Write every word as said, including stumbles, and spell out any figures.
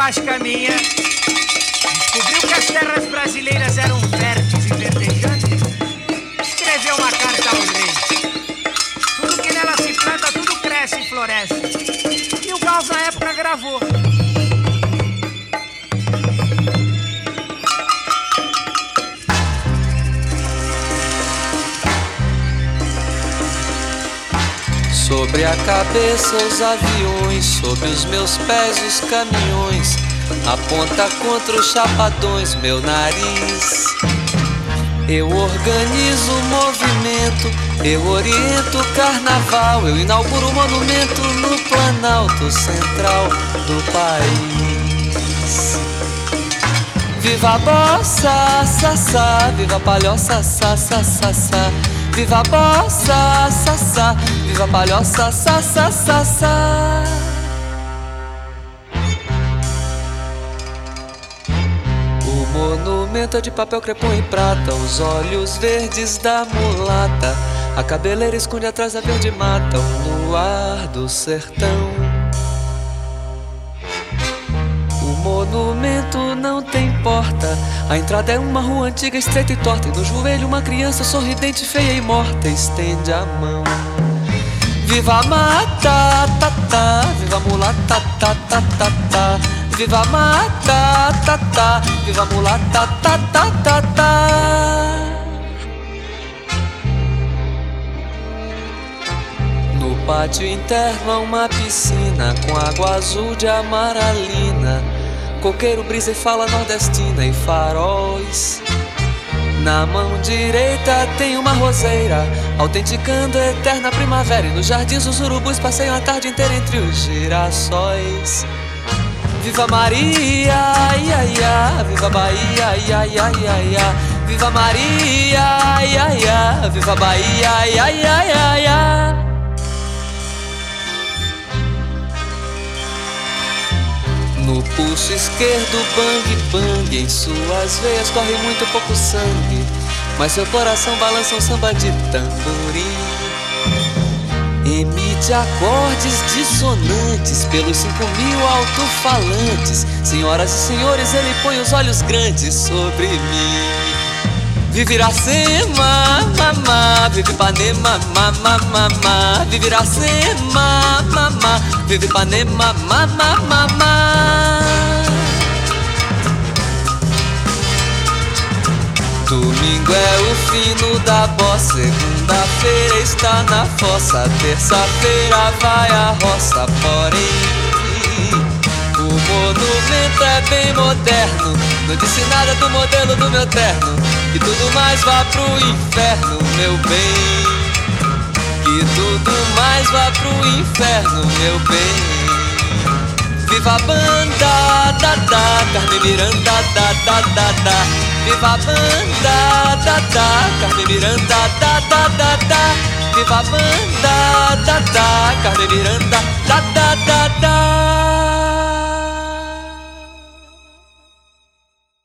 plástica minha, descobriu que as terras brasileiras eram férteis e verdejantes, escreveu uma carta ao rei. Tudo que nela se planta, tudo cresce e floresce. E o Gauss na época gravou. Sobre a cabeça os aviões, sobre os meus pés os caminhões, aponta contra os chapadões meu nariz. Eu organizo o movimento, eu oriento o carnaval, eu inauguro o monumento no Planalto Central do país. Viva a bossa, sassá, viva a palhoça, sassá, sassá. Viva a bossa, sassá, viva a palhoça, sassá, sassá. O monumento é de papel crepom e prata, os olhos verdes da mulata, a cabeleira esconde atrás da verde mata, o luar do sertão. O monumento não tem porta, a entrada é uma rua antiga, estreita e torta, e no joelho uma criança sorridente, feia e morta, estende a mão. Viva a mata, tá, tá, viva a mulata, tá, tá, tá, tá. Viva a mata, tá, tá, viva a mulata, tá, tá, tá, tá. No pátio interno há uma piscina com água azul de amaralina, coqueiro, brisa e fala nordestina e faróis. Na mão direita tem uma roseira, autenticando a eterna primavera, e nos jardins os urubus passeiam a tarde inteira entre os girassóis. Viva Maria, ia, ia, viva Bahia, ia, ia, ia, ia. Viva Maria, ia, ia, viva Bahia, ia, ia, ia, ia. No pulso esquerdo, bang, bang, em suas veias corre muito pouco sangue, mas seu coração balança um samba de tamborim. Emite acordes dissonantes pelos cinco mil alto-falantes. Senhoras e senhores, ele põe os olhos grandes sobre mim. Vive Iracema, mamá, vive Ipanema, mamá, mamá. Vive Iracema, mamá, vive Ipanema, mamá, mamá. Domingo é o fino da bossa, segunda-feira está na fossa, terça-feira vai à roça, porém o monumento é bem moderno, não disse nada do modelo do meu terno. Que tudo mais vá pro inferno, meu bem. Que tudo mais vá pro inferno, meu bem. Viva a banda, da, da, Carmen Miranda, da, da, da, da. Viva a banda, da, da, Carmen Miranda, da, da, da, da. Viva a banda, da, da, Carmen Miranda, da, da, da, da.